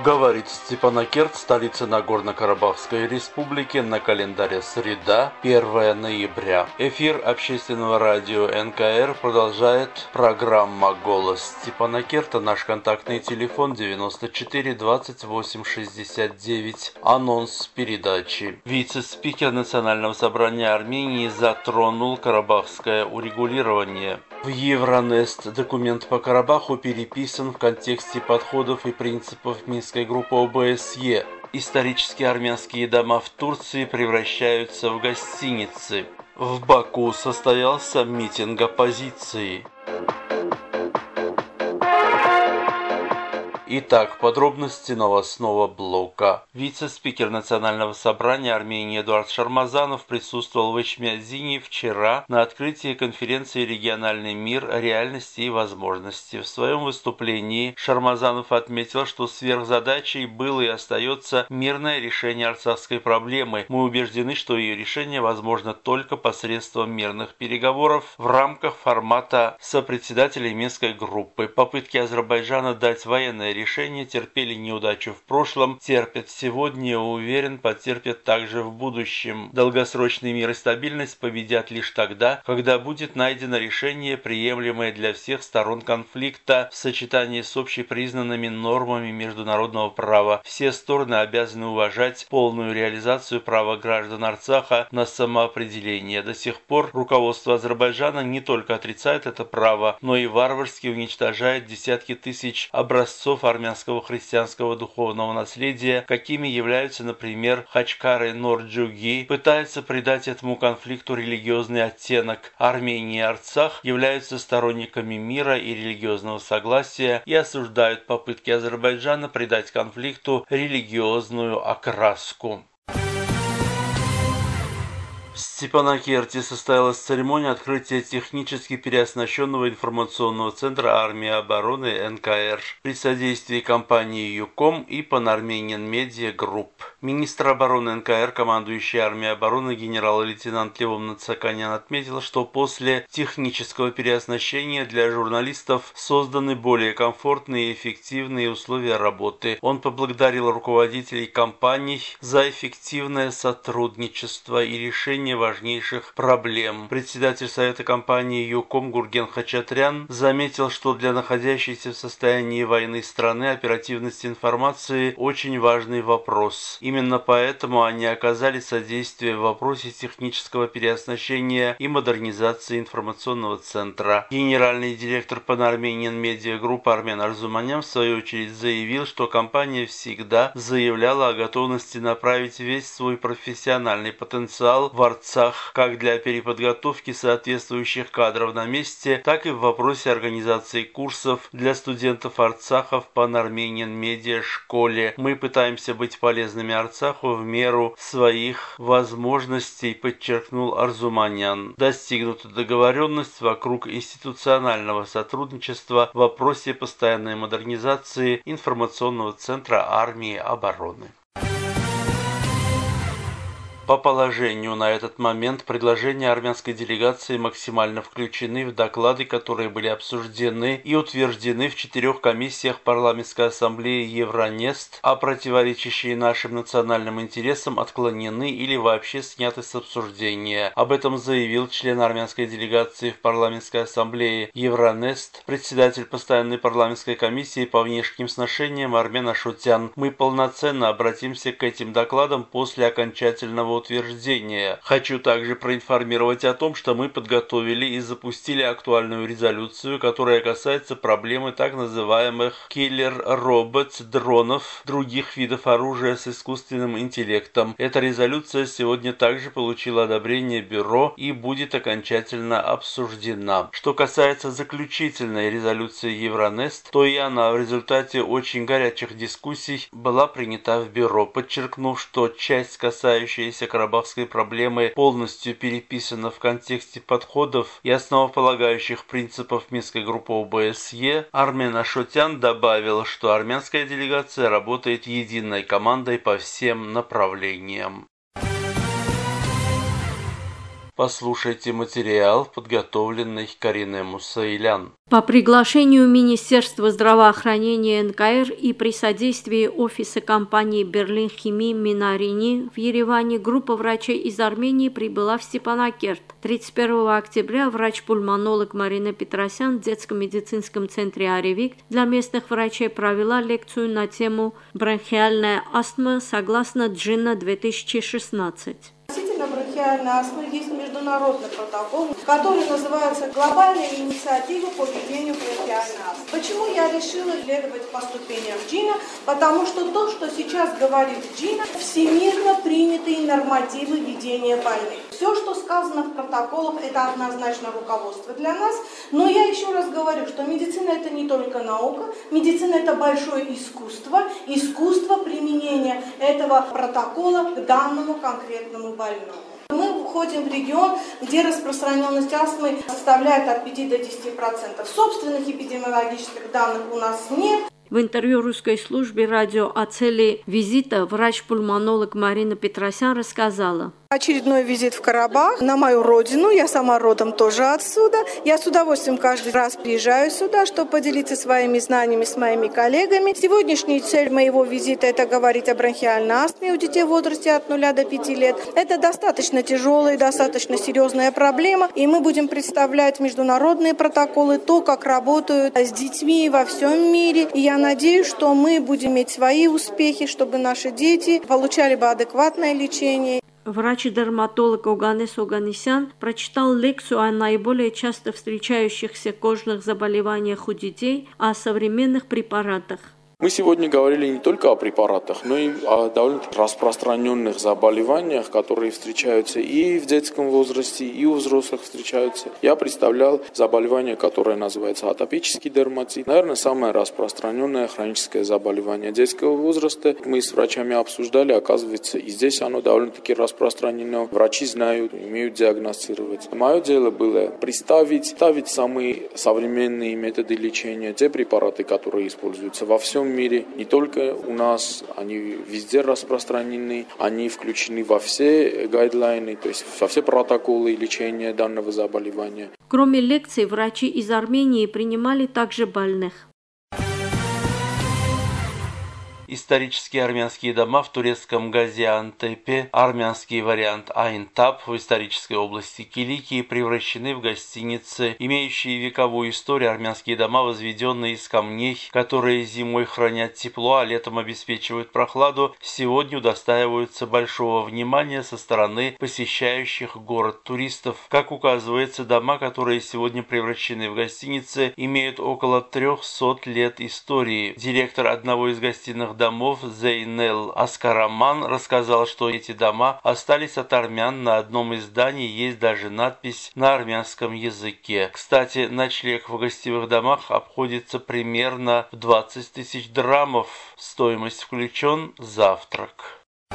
Говорит Степанакерт, столица Нагорно-Карабахской республики, на календаре среда, 1 ноября. Эфир общественного радио НКР продолжает программа «Голос Степанакерта». Наш контактный телефон 94 28 69. Анонс передачи. Вице-спикер Национального собрания Армении затронул карабахское урегулирование. В Евронест документ по Карабаху переписан в контексте подходов и принципов Минской группы ОБСЕ. Исторические армянские дома в Турции превращаются в гостиницы. В Баку состоялся митинг оппозиции. Итак, подробности новостного блока. Вице-спикер Национального собрания Армении Эдуард Шармазанов присутствовал в Эчмиадзине вчера на открытии конференции «Региональный мир. Реальности и возможности». В своем выступлении Шармазанов отметил, что сверхзадачей было и остается мирное решение арцахской проблемы. Мы убеждены, что ее решение возможно только посредством мирных переговоров в рамках формата сопредседателей Минской группы. Попытки Азербайджана дать военное решения терпели неудачу в прошлом, терпят сегодня, уверен, потерпят также в будущем. Долгосрочный мир и стабильность победят лишь тогда, когда будет найдено решение, приемлемое для всех сторон конфликта в сочетании с общепризнанными нормами международного права. Все стороны обязаны уважать полную реализацию права граждан Арцаха на самоопределение. До сих пор руководство Азербайджана не только отрицает это право, но и варварски уничтожает десятки тысяч образцов армянского христианского духовного наследия, какими являются, например, Хачкары Норджуги, пытается придать этому конфликту религиозный оттенок. Армения и Арцах являются сторонниками мира и религиозного согласия и осуждают попытки Азербайджана придать конфликту религиозную окраску. В Степанакерте состоялась церемония открытия технически переоснащенного информационного центра армии обороны НКР при содействии компании ЮКОМ и Pan-Armenian Media Group. Министр обороны НКР, командующий армией обороны генерал-лейтенант Левон Нацаканян отметил, что после технического переоснащения для журналистов созданы более комфортные и эффективные условия работы. Он поблагодарил руководителей компаний за эффективное сотрудничество и решение важнейших проблем. Председатель Совета компании ЮКОМ Гурген Хачатрян заметил, что для находящейся в состоянии войны страны оперативность информации очень важный вопрос. Именно поэтому они оказали содействие в вопросе технического переоснащения и модернизации информационного центра. Генеральный директор Pan-Armenian Media Group Армен Арзуманян в свою очередь заявил, что компания всегда заявляла о готовности направить весь свой профессиональный потенциал в Арцах как для переподготовки соответствующих кадров на месте, так и в вопросе организации курсов для студентов Арцаха в Pan-Armenian Media школе. Мы пытаемся быть полезными Арцаху в меру своих возможностей, подчеркнул Арзуманян. Достигнута договоренность вокруг институционального сотрудничества в вопросе постоянной модернизации информационного центра армии обороны. По положению на этот момент предложения армянской делегации максимально включены в доклады, которые были обсуждены и утверждены в 4 комиссиях парламентской ассамблеи Евронест, а противоречащие нашим национальным интересам отклонены или вообще сняты с обсуждения. Об этом заявил член армянской делегации в парламентской ассамблее Евронест, председатель постоянной парламентской комиссии по внешним сношениям Армен Ашотян. Мы полноценно обратимся к этим докладам после окончательного утверждения. Хочу также проинформировать о том, что мы подготовили и запустили актуальную резолюцию, которая касается проблемы так называемых киллер-роботс, дронов, других видов оружия с искусственным интеллектом. Эта резолюция сегодня также получила одобрение Бюро и будет окончательно обсуждена. Что касается заключительной резолюции Евронест, то и она в результате очень горячих дискуссий была принята в Бюро, подчеркнув, что часть, касающаяся карабахской проблемы, полностью переписана в контексте подходов и основополагающих принципов Минской группы ОБСЕ. Армен Ашотян добавил, что армянская делегация работает единой командой по всем направлениям. Послушайте материал, подготовленный Кариной Мусаилян. По приглашению Министерства здравоохранения НКР и при содействии офиса компании «Берлин Хими» Минарини в Ереване группа врачей из Армении прибыла в Степанакерт. 31 октября врач-пульмонолог Марина Петросян в детском медицинском центре «Аревик» для местных врачей провела лекцию на тему «Бронхиальная астма согласно Джина 2016». Бронхиальной астмы есть международный протокол, который называется «Глобальная инициатива по ведению бронхиальной астмы». Почему я решила следовать по ступеням Джина? Потому что то, что сейчас говорит Джина, всемирно принятые нормативы ведения больных. Все, что сказано в протоколах, это однозначно руководство для нас. Но я еще раз говорю, что медицина это не только наука, медицина это большое искусство применения этого протокола к данному конкретному больному. Мы входим в регион, где распространенность астмы составляет от 5 до 10%. Собственных эпидемиологических данных у нас нет. В интервью русской службе радио о цели визита врач-пульмонолог Марина Петросян рассказала. Очередной визит в Карабах, на мою родину, я сама родом тоже отсюда. Я с удовольствием каждый раз приезжаю сюда, чтобы поделиться своими знаниями с моими коллегами. Сегодняшняя цель моего визита – это говорить о бронхиальной астме у детей в возрасте от 0 до 5 лет. Это достаточно тяжелая, достаточно серьезная проблема, и мы будем представлять международные протоколы, то, как работают с детьми во всем мире. И я надеюсь, что мы будем иметь свои успехи, чтобы наши дети получали бы адекватное лечение. Врач-дерматолог Оганес Оганесян прочитал лекцию о наиболее часто встречающихся кожных заболеваниях у детей, о современных препаратах. Мы сегодня говорили не только о препаратах, но и о довольно-таки распространенных заболеваниях, которые встречаются и в детском возрасте, и у взрослых встречаются. Я представлял заболевание, которое называется атопический дерматит. Наверное, самое распространенное хроническое заболевание детского возраста. Мы с врачами обсуждали, оказывается, и здесь оно довольно-таки распространено. Врачи знают, умеют диагностировать. Мое дело было представить самые современные методы лечения, те препараты, которые используются во всем мире, не только у нас, они везде распространены, они включены во все гайдлайны, то есть во все протоколы лечения данного заболевания. Кроме лекций, врачи из Армении принимали также больных. Исторические армянские дома в турецком Газиантепе, армянский вариант Айнтап в исторической области Киликии превращены в гостиницы, имеющие вековую историю. Армянские дома, возведенные из камней, которые зимой хранят тепло, а летом обеспечивают прохладу, сегодня удостаиваются большого внимания со стороны посещающих город туристов. Как указывается, дома, которые сегодня превращены в гостиницы, имеют около 300 лет истории. Директор одного из гостиных домов Зейнел Аскараман рассказал, что эти дома остались от армян. На одном из зданий есть даже надпись на армянском языке. Кстати, ночлег в гостевых домах обходится примерно в 20 тысяч драмов. Стоимость включен завтрак.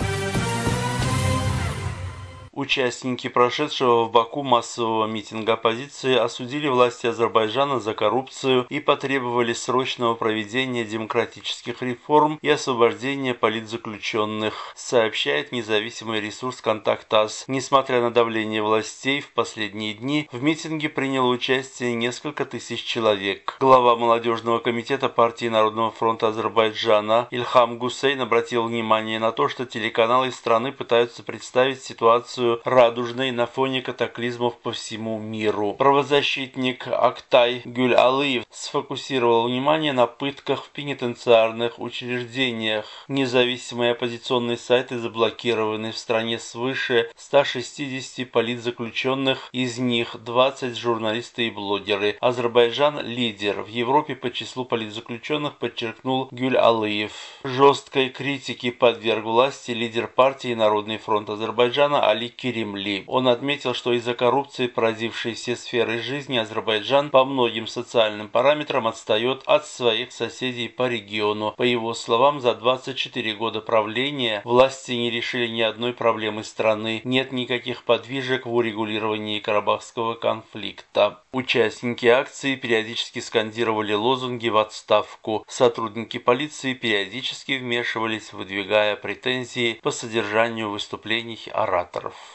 Участники прошедшего в Баку массового митинга оппозиции осудили власти Азербайджана за коррупцию и потребовали срочного проведения демократических реформ и освобождения политзаключенных, сообщает независимый ресурс «Контакт-АС». Несмотря на давление властей, в последние дни в митинге приняло участие несколько тысяч человек. Глава молодежного комитета партии Народного фронта Азербайджана Ильхам Гусейн обратил внимание на то, что телеканалы страны пытаются представить ситуацию радужной на фоне катаклизмов по всему миру. Правозащитник Актай Гюль-Алиев сфокусировал внимание на пытках в пенитенциарных учреждениях. Независимые оппозиционные сайты заблокированы. В стране свыше 160 политзаключенных, из них 20 журналисты и блогеры. Азербайджан – лидер в Европе по числу политзаключенных, подчеркнул Гюль-Алиев. Жесткой критике подверг власти лидер партии Народный фронт Азербайджана Али Керимли. Он отметил, что из-за коррупции, поразившей все сферы жизни, Азербайджан по многим социальным параметрам отстает от своих соседей по региону. По его словам, за 24 года правления власти не решили ни одной проблемы страны. Нет никаких подвижек в урегулировании карабахского конфликта. Участники акции периодически скандировали лозунги в отставку. Сотрудники полиции периодически вмешивались, выдвигая претензии по содержанию выступлений ораторов.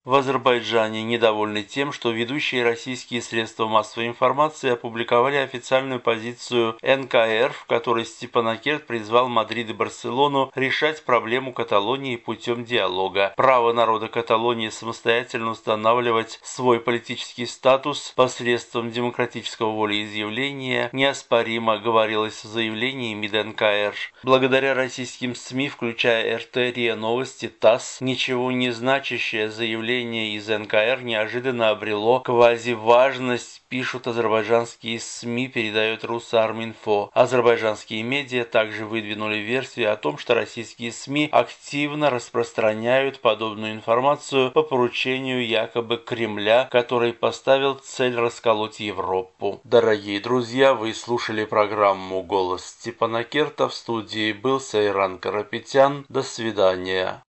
В Азербайджане недовольны тем, что ведущие российские средства массовой информации опубликовали официальную позицию НКР, в которой Степанакерт призвал Мадрид и Барселону решать проблему Каталонии путем диалога. Право народа Каталонии самостоятельно устанавливать свой политический статус посредством демократического волеизъявления неоспоримо, говорилось в заявлении МИД НКР. Благодаря российским СМИ, включая РТ, РИА Новости, ТАСС, ничего не значащее заявление из НКР неожиданно обрело квазиважность, пишут азербайджанские СМИ, передает Русарминфо. Азербайджанские медиа также выдвинули версию о том, что российские СМИ активно распространяют подобную информацию по поручению якобы Кремля, который поставил цель расколоть Европу. Дорогие друзья, вы слушали программу «Голос Степанакерта». В студии был Сайран Карапетян. До свидания.